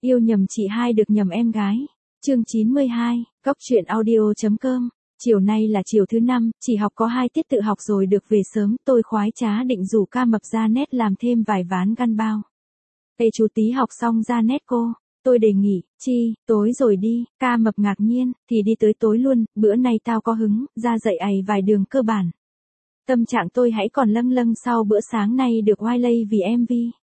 Yêu nhầm chị hai được nhầm em gái. Chương 92, Cóc truyện audio.com. Chiều nay là chiều thứ 5, chỉ học có 2 tiết tự học rồi được về sớm, tôi khoái trá định rủ Ca Mập ra nét làm thêm vài ván găn bao. Ê chú tí học xong ra nét cô. Tôi đề nghị, chi, tối rồi đi, Ca Mập ngạc nhiên, thì đi tới tối luôn, bữa nay tao có hứng, ra dạy ày vài đường cơ bản. Tâm trạng tôi hãy còn lâng lâng sau bữa sáng nay được oai lây vì MV.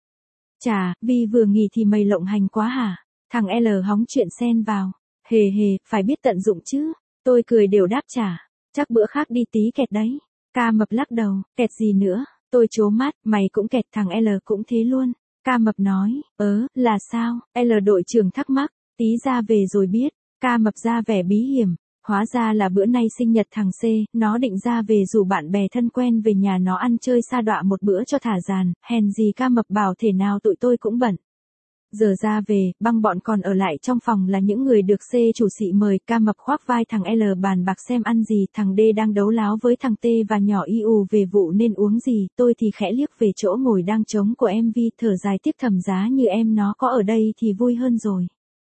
Chà, Vi vừa nghỉ thì mày lộng hành quá hả? Thằng L hóng chuyện xen vào. Hề hề, phải biết tận dụng chứ. Tôi cười đều đáp trả. Chắc bữa khác đi tí kẹt đấy. Ca Mập lắc đầu, kẹt gì nữa? Tôi trố mắt, mày cũng kẹt, thằng L cũng thế luôn. Ca Mập nói, là sao? L đội trưởng thắc mắc, tí ra về rồi biết. Ca Mập ra vẻ bí hiểm. Hóa ra là bữa nay sinh nhật thằng C, nó định ra về rủ bạn bè thân quen về nhà nó ăn chơi sa đọa một bữa cho thả dàn, hèn gì Ca Mập bảo thể nào tụi tôi cũng bận. Giờ ra về, băng bọn còn ở lại trong phòng là những người được C chủ xị mời. Ca Mập khoác vai thằng L bàn bạc xem ăn gì, thằng D đang đấu láo với thằng T và nhỏ IU về vụ nên uống gì, tôi thì khẽ liếc về chỗ ngồi đang trống của MV thở dài tiếc thầm giá như em nó có ở đây thì vui hơn rồi.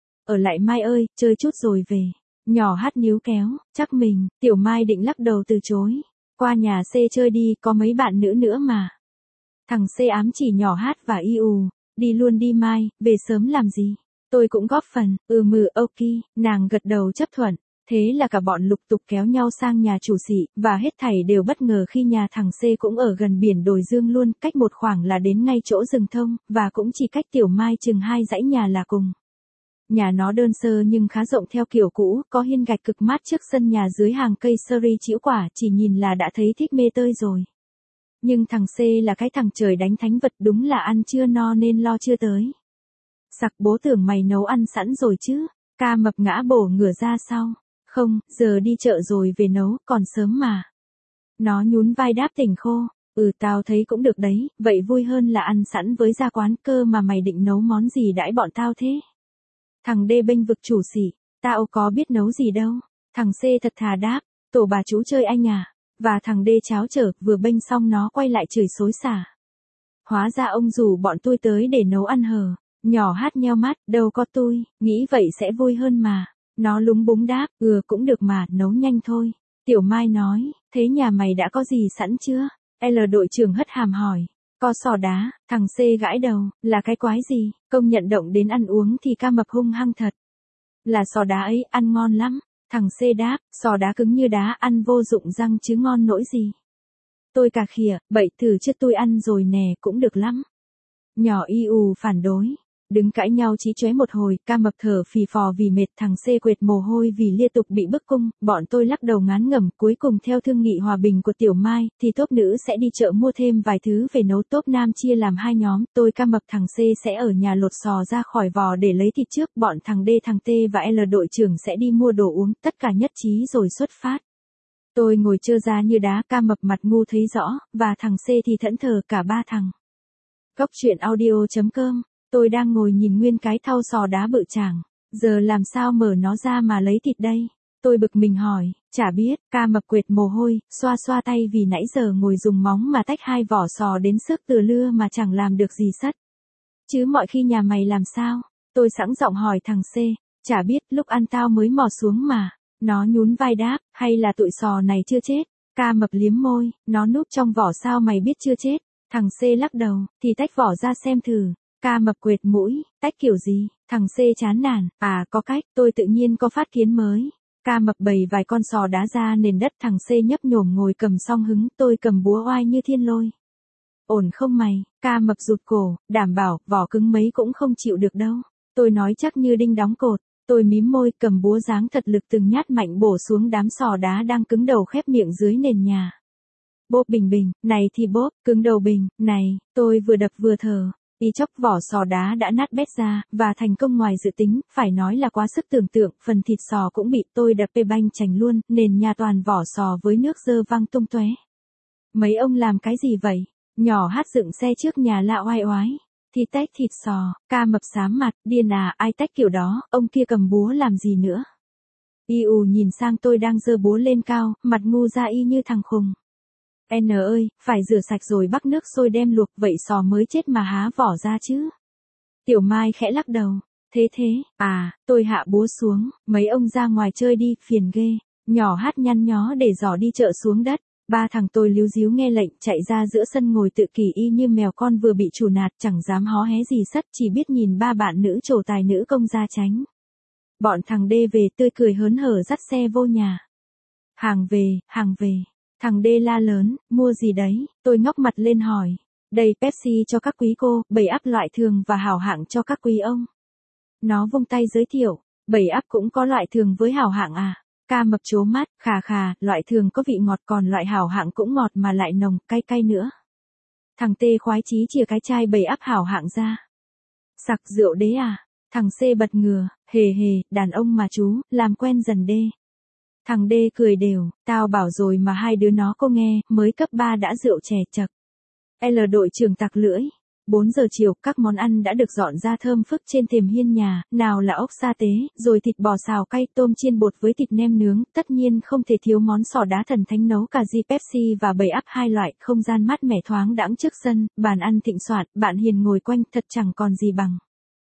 Ở lại Mai ơi, chơi chút rồi về. Nhỏ Hát níu kéo, chắc mình, Tiểu Mai định lắc đầu từ chối. Qua nhà C chơi đi, có mấy bạn nữ nữa mà. Thằng C ám chỉ nhỏ Hát và IU, đi luôn đi Mai, về sớm làm gì. Tôi cũng góp phần, ok, nàng gật đầu chấp thuận. Thế là cả bọn lục tục kéo nhau sang nhà chủ xị, và hết thảy đều bất ngờ khi nhà thằng C cũng ở gần biển Đồi Dương luôn, cách một khoảng là đến ngay chỗ rừng thông, và cũng chỉ cách Tiểu Mai chừng 2 dãy nhà là cùng. Nhà nó đơn sơ nhưng khá rộng theo kiểu cũ, có hiên gạch cực mát trước sân nhà dưới hàng cây seri trĩu quả, chỉ nhìn là đã thấy thích mê tơi rồi. Nhưng thằng C là cái thằng trời đánh thánh vật, đúng là ăn chưa no nên lo chưa tới. Sặc, bố tưởng mày nấu ăn sẵn rồi chứ. Ca Mập ngã bổ ngửa ra sau. Không, giờ đi chợ rồi về nấu, còn sớm mà. Nó nhún vai đáp tỉnh khô. Tao thấy cũng được đấy, vậy vui hơn là ăn sẵn với ra quán, cơ mà mày định nấu món gì đãi bọn tao thế? Thằng D bênh vực chủ xỉ, tao có biết nấu gì đâu. Thằng C thật thà đáp, tổ bà chú chơi anh à. Và thằng D cháo trở, vừa bênh xong nó quay lại chửi xối xả. Hóa ra ông rủ bọn tôi tới để nấu ăn hờ. Nhỏ Hát nheo mắt, đâu có tôi, nghĩ vậy sẽ vui hơn mà. Nó lúng búng đáp, cũng được mà, nấu nhanh thôi. Tiểu Mai nói, thế nhà mày đã có gì sẵn chưa? L đội trưởng hất hàm hỏi. Có sò đá, thằng C gãi đầu, là cái quái gì? Công nhận động đến ăn uống thì Ca Mập hung hăng thật. Là sò đá ấy, ăn ngon lắm. Thằng C đáp, sò đá cứng như đá, ăn vô dụng răng chứ ngon nỗi gì. Tôi cà khịa, bậy thử chứ tôi ăn rồi nè, cũng được lắm. Nhỏ IU phản đối. Đứng cãi nhau chí chóe một hồi, Ca Mập thở phì phò vì mệt, thằng C quệt mồ hôi vì liên tục bị bức cung, bọn tôi lắc đầu ngán ngẩm. Cuối cùng theo thương nghị hòa bình của Tiểu Mai, thì tốp nữ sẽ đi chợ mua thêm vài thứ về nấu, tốp nam chia làm 2 nhóm, tôi Ca Mập thằng C sẽ ở nhà lột sò ra khỏi vò để lấy thịt trước, bọn thằng D thằng T và L đội trưởng sẽ đi mua đồ uống, tất cả nhất trí rồi xuất phát. Tôi ngồi trơ ra như đá, Ca Mập mặt ngu thấy rõ, và thằng C thì thẫn thờ, cả ba thằng. Cóc truyện audio.com. Tôi đang ngồi nhìn nguyên cái thau sò đá bự chảng. Giờ làm sao mở nó ra mà lấy thịt đây? Tôi bực mình hỏi, chả biết. Ca Mập quệt mồ hôi, xoa xoa tay vì nãy giờ ngồi dùng móng mà tách 2 vỏ sò đến sức từ lưa mà chẳng làm được gì sất. Chứ mọi khi nhà mày làm sao? Tôi sẵn giọng hỏi thằng C, chả biết, lúc ăn tao mới mò xuống mà. Nó nhún vai đáp, hay là tụi sò này chưa chết? Ca Mập liếm môi, nó núp trong vỏ sao mày biết chưa chết? Thằng C lắc đầu, thì tách vỏ ra xem thử. Ca Mập quệt mũi, tách kiểu gì? Thằng C chán nản, có cách, tôi tự nhiên có phát kiến mới. Ca Mập bày vài con sò đá ra nền đất, thằng C nhấp nhổm ngồi cầm song hứng, tôi cầm búa oai như thiên lôi. Ổn không mày? Ca Mập rụt cổ, đảm bảo, vỏ cứng mấy cũng không chịu được đâu. Tôi nói chắc như đinh đóng cột. Tôi mím môi, cầm búa giáng thật lực từng nhát mạnh bổ xuống đám sò đá đang cứng đầu khép miệng dưới nền nhà. Bốp bình bình, này thì bốp, cứng đầu bình, này, tôi vừa đập vừa thở. Y chốc vỏ sò đá đã nát bét ra, và thành công ngoài dự tính, phải nói là quá sức tưởng tượng, phần thịt sò cũng bị tôi đập bê banh chành luôn, nền nhà toàn vỏ sò với nước dơ văng tung tóe. Mấy ông làm cái gì vậy? Nhỏ Hát dựng xe trước nhà lạ oai oái. Thì tách thịt sò, Ca Mập xám mặt, điên à, ai tách kiểu đó, ông kia cầm búa làm gì nữa? IU nhìn sang tôi đang giơ búa lên cao, mặt ngu ra y như thằng khùng. N ơi, phải rửa sạch rồi bắc nước sôi đem luộc, vậy sò mới chết mà há vỏ ra chứ. Tiểu Mai khẽ lắc đầu. Thế, tôi hạ búa xuống, mấy ông ra ngoài chơi đi, phiền ghê. Nhỏ Hát nhăn nhó để giỏ đi chợ xuống đất. Ba thằng tôi líu díu nghe lệnh chạy ra giữa sân ngồi tự kỷ y như mèo con vừa bị chủ nạt, chẳng dám hó hé gì sất, chỉ biết nhìn ba bạn nữ trổ tài nữ công ra tránh. Bọn thằng Đê về tươi cười hớn hở dắt xe vô nhà. Hàng về. Thằng Đê la lớn, mua gì đấy, tôi ngóc mặt lên hỏi. Đây Pepsi cho các quý cô, 7 ắp loại thường và hảo hạng cho các quý ông. Nó vung tay giới thiệu, 7 ắp cũng có loại thường với hảo hạng à? Ca Mập trố mắt, khà, loại thường có vị ngọt còn loại hảo hạng cũng ngọt mà lại nồng, cay nữa. Thằng Tê khoái chí chìa cái chai 7 ắp hảo hạng ra. Sặc rượu đế à? Thằng C bật ngừa, hề, đàn ông mà chú, làm quen dần Đê. Thằng Đê cười đều, tao bảo rồi mà hai đứa nó có nghe, mới cấp 3 đã rượu chè chật. L đội trưởng tặc lưỡi. 4 giờ chiều, các món ăn đã được dọn ra thơm phức trên thềm hiên nhà, nào là ốc sa tế, rồi thịt bò xào cay, tôm chiên bột với thịt nem nướng, tất nhiên không thể thiếu món sò đá thần thánh nấu cà ri Pepsi và 7 ắp hai loại, không gian mát mẻ thoáng đãng trước sân, bàn ăn thịnh soạn, bạn hiền ngồi quanh, thật chẳng còn gì bằng.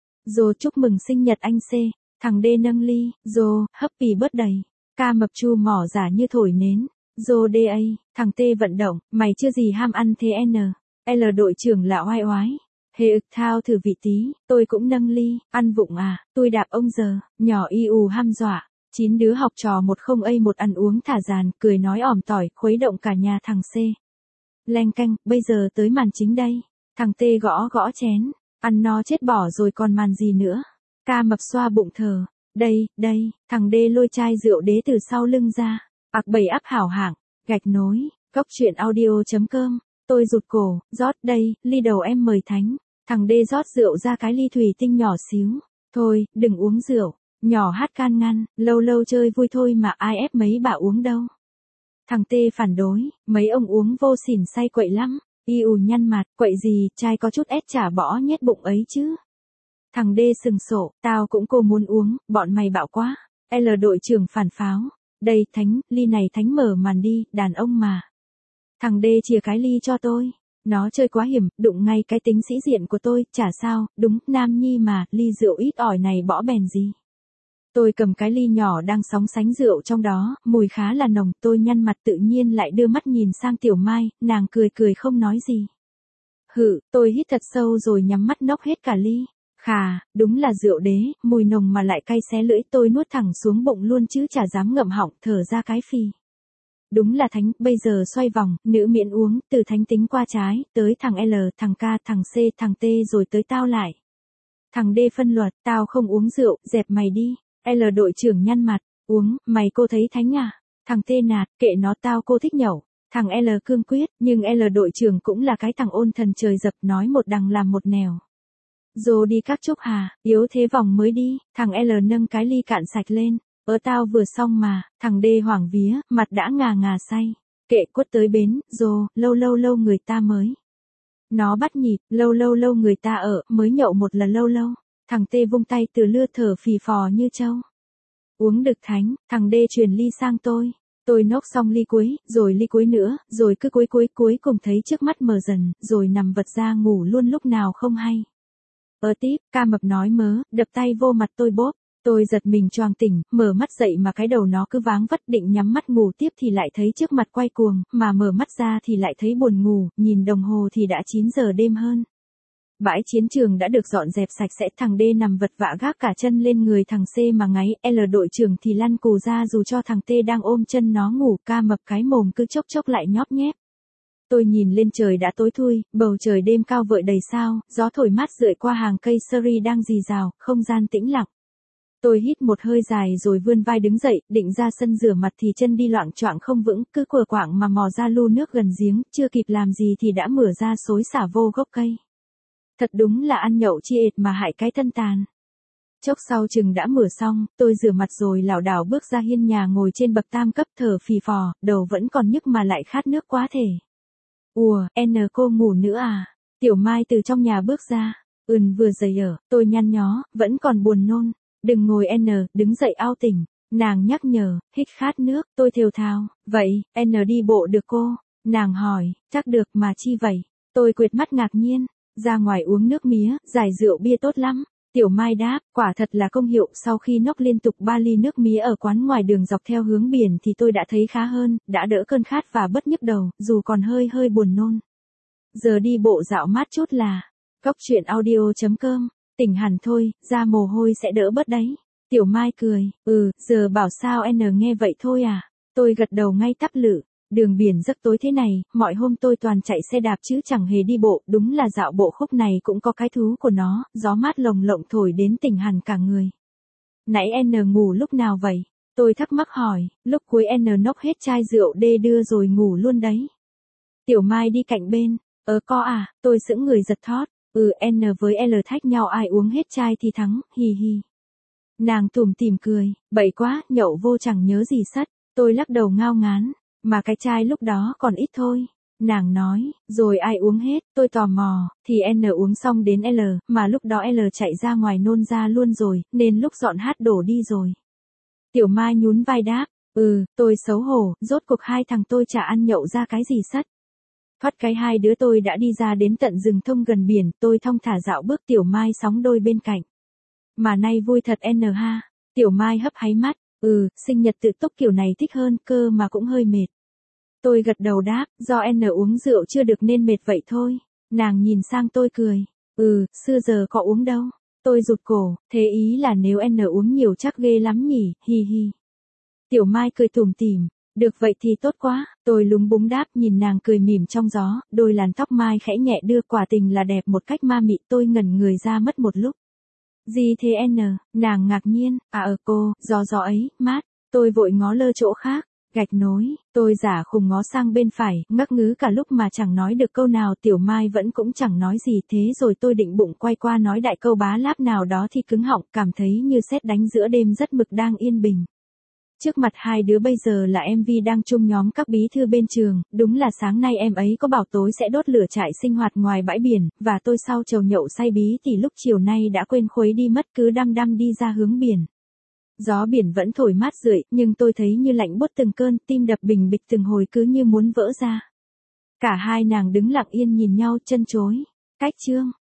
Dô chúc mừng sinh nhật anh C, thằng D nâng ly, Dô, happy birthday. Ca Mập chu mỏ giả như thổi nến, Dô DA, thằng T vận động, mày chưa gì ham ăn thế N. L đội trưởng là oai. Hề ực thao thử vị tí, tôi cũng nâng ly, ăn vụng à, tôi đạp ông giờ, nhỏ y ù ham dọa. 9 đứa học trò 10A1 ăn uống thả dàn, cười nói òm tỏi, khuấy động cả nhà thằng C. Leng canh, bây giờ tới màn chính đây. Thằng T gõ chén, ăn no chết bỏ rồi còn màn gì nữa. Ca Mập xoa bụng thờ, đây, thằng D lôi chai rượu đế từ sau lưng ra. 7 ắp hảo hạng, gạch nối, cốc truyện audio.com. Tôi rụt cổ, rót đây, ly đầu em mời thánh. Thằng D rót rượu ra cái ly thủy tinh nhỏ xíu. Thôi, đừng uống rượu. Nhỏ Hát can ngăn, lâu chơi vui thôi mà ai ép mấy bà uống đâu. Thằng T phản đối, mấy ông uống vô xỉn say quậy lắm. Y ù nhăn mặt, quậy gì, trai có chút ép chả bỏ nhét bụng ấy chứ. Thằng D sừng sộ, tao cũng cô muốn uống, bọn mày bạo quá. L đội trưởng phản pháo. Đây, thánh, ly này thánh mở màn đi, đàn ông mà. Thằng D chìa cái ly cho tôi. Nó chơi quá hiểm, đụng ngay cái tính sĩ diện của tôi, chả sao, đúng, nam nhi mà, ly rượu ít ỏi này bỏ bèn gì. Tôi cầm cái ly nhỏ đang sóng sánh rượu trong đó, mùi khá là nồng, tôi nhăn mặt tự nhiên lại đưa mắt nhìn sang Tiểu Mai, nàng cười không nói gì. Tôi hít thật sâu rồi nhắm mắt nốc hết cả ly. Khà, đúng là rượu đế, mùi nồng mà lại cay xé lưỡi, tôi nuốt thẳng xuống bụng luôn chứ chả dám ngậm họng, thở ra cái phì. Đúng là thánh, bây giờ xoay vòng, nữ miễn uống, từ thánh tính qua trái, tới thằng L, thằng K, thằng C, thằng T rồi tới tao lại. Thằng D phân luật, tao không uống rượu, dẹp mày đi. L đội trưởng nhăn mặt, uống, mày cô thấy thánh à? Thằng T nạt, kệ nó tao cô thích nhậu. Thằng L cương quyết, nhưng L đội trưởng cũng là cái thằng ôn thần trời dập nói một đằng làm một nẻo. Dô đi các chúc hà, yếu thế vòng mới đi, thằng L nâng cái ly cạn sạch lên. Tao vừa xong mà, thằng D hoảng vía, mặt đã ngà say. Kệ quất tới bến, Dô, lâu người ta mới. Nó bắt nhịp, lâu người ta mới nhậu một lần lâu. Thằng T vung tay từ lưa thở phì phò như trâu. Uống được thánh, thằng D truyền ly sang tôi. Tôi nốc xong ly cuối, rồi ly cuối nữa, rồi cứ cuối cùng thấy trước mắt mờ dần, rồi nằm vật ra ngủ luôn lúc nào không hay. Tiếp, Ca Mập nói mớ, đập tay vô mặt tôi bóp. Tôi giật mình choàng tỉnh, mở mắt dậy mà cái đầu nó cứ váng vất, định nhắm mắt ngủ tiếp thì lại thấy trước mặt quay cuồng, mà mở mắt ra thì lại thấy buồn ngủ, nhìn đồng hồ thì đã 9 giờ đêm hơn. Bãi chiến trường đã được dọn dẹp sạch sẽ, thằng D nằm vật vã gác cả chân lên người thằng C mà ngáy, L đội trưởng thì lăn cù ra dù cho thằng T đang ôm chân nó ngủ, Ca Mập cái mồm cứ chốc lại nhóp nhép. Tôi nhìn lên trời đã tối thui, bầu trời đêm cao vợi đầy sao, gió thổi mát rượi qua hàng cây seri đang rì rào, không gian tĩnh lặng. Tôi hít một hơi dài rồi vươn vai đứng dậy, định ra sân rửa mặt thì chân đi loạng choạng không vững, cứ quờ quạng mà mò ra lu nước gần giếng, chưa kịp làm gì thì đã mửa ra xối xả vô gốc cây. Thật đúng là ăn nhậu chi ệt mà hại cái thân tàn. Chốc sau chừng đã mửa xong, tôi rửa mặt rồi lảo đảo bước ra hiên nhà ngồi trên bậc tam cấp thở phì phò, đầu vẫn còn nhức mà lại khát nước quá thể. Cô ngủ nữa à? Tiểu Mai từ trong nhà bước ra. Vừa dậy tôi nhăn nhó, vẫn còn buồn nôn. Đừng ngồi đứng dậy ao tỉnh. Nàng nhắc nhở, hít khát nước, tôi thều thào. Vậy, đi bộ được cô? Nàng hỏi, chắc được mà chi vậy? Tôi quệt mắt ngạc nhiên. Ra ngoài uống nước mía, giải rượu bia tốt lắm. Tiểu Mai đáp, quả thật là công hiệu, sau khi nốc liên tục 3 ly nước mía ở quán ngoài đường dọc theo hướng biển thì tôi đã thấy khá hơn, đã đỡ cơn khát và bớt nhức đầu, dù còn hơi hơi buồn nôn. Giờ đi bộ dạo mát chút là, Cốc truyện audio.com, tỉnh hẳn thôi, ra mồ hôi sẽ đỡ bớt đấy. Tiểu Mai cười, giờ bảo sao nghe vậy thôi à. Tôi gật đầu ngay tắp lự. Đường biển rất tối thế này, mọi hôm tôi toàn chạy xe đạp chứ chẳng hề đi bộ, đúng là dạo bộ khúc này cũng có cái thú của nó, gió mát lồng lộng thổi đến tỉnh hẳn cả người. Nãy ngủ lúc nào vậy? Tôi thắc mắc hỏi, lúc cuối nốc hết chai rượu đê đưa rồi ngủ luôn đấy. Tiểu Mai đi cạnh bên, có à, tôi sững người giật thót, N với L thách nhau ai uống hết chai thì thắng, hi hi. Nàng tủm tỉm cười, bậy quá, nhậu vô chẳng nhớ gì sất, tôi lắc đầu ngao ngán. Mà cái chai lúc đó còn ít thôi. Nàng nói, rồi ai uống hết, tôi tò mò, thì N uống xong đến L, mà lúc đó L chạy ra ngoài nôn ra luôn rồi, nên lúc dọn hát đổ đi rồi. Tiểu Mai nhún vai đáp, tôi xấu hổ, rốt cuộc hai thằng tôi chả ăn nhậu ra cái gì sất. Thoát cái hai đứa tôi đã đi ra đến tận rừng thông gần biển, tôi thong thả dạo bước Tiểu Mai sóng đôi bên cạnh. Mà nay vui thật N ha, Tiểu Mai hấp háy mắt, sinh nhật tự túc kiểu này thích hơn cơ mà cũng hơi mệt. Tôi gật đầu đáp, do N uống rượu chưa được nên mệt vậy thôi. Nàng nhìn sang tôi cười, xưa giờ có uống đâu. Tôi rụt cổ, thế ý là nếu N uống nhiều chắc ghê lắm nhỉ, hi hi. Tiểu Mai cười tủm tỉm, được vậy thì tốt quá, tôi lúng búng đáp nhìn nàng cười mỉm trong gió, đôi làn tóc mai khẽ nhẹ đưa quả tình là đẹp một cách ma mị, tôi ngẩn người ra mất một lúc. Gì thế N, nàng ngạc nhiên, cô, gió ấy, mát, tôi vội ngó lơ chỗ khác. Gạch nối, tôi giả khùng ngó sang bên phải, ngắc ngứ cả lúc mà chẳng nói được câu nào. Tiểu Mai vẫn cũng chẳng nói gì, thế rồi tôi định bụng quay qua nói đại câu bá láp nào đó thì cứng họng, cảm thấy như sét đánh giữa đêm rất mực đang yên bình. Trước mặt hai đứa bây giờ là MV đang chung nhóm các bí thư bên trường, đúng là sáng nay em ấy có bảo tối sẽ đốt lửa trại sinh hoạt ngoài bãi biển, và tôi sau chầu nhậu say bí thì lúc chiều nay đã quên khuấy đi mất, cứ đăm đăm đi ra hướng biển. Gió biển vẫn thổi mát rượi, nhưng tôi thấy như lạnh buốt từng cơn, tim đập bình bịch từng hồi cứ như muốn vỡ ra. Cả hai nàng đứng lặng yên nhìn nhau chân chối. Cách chương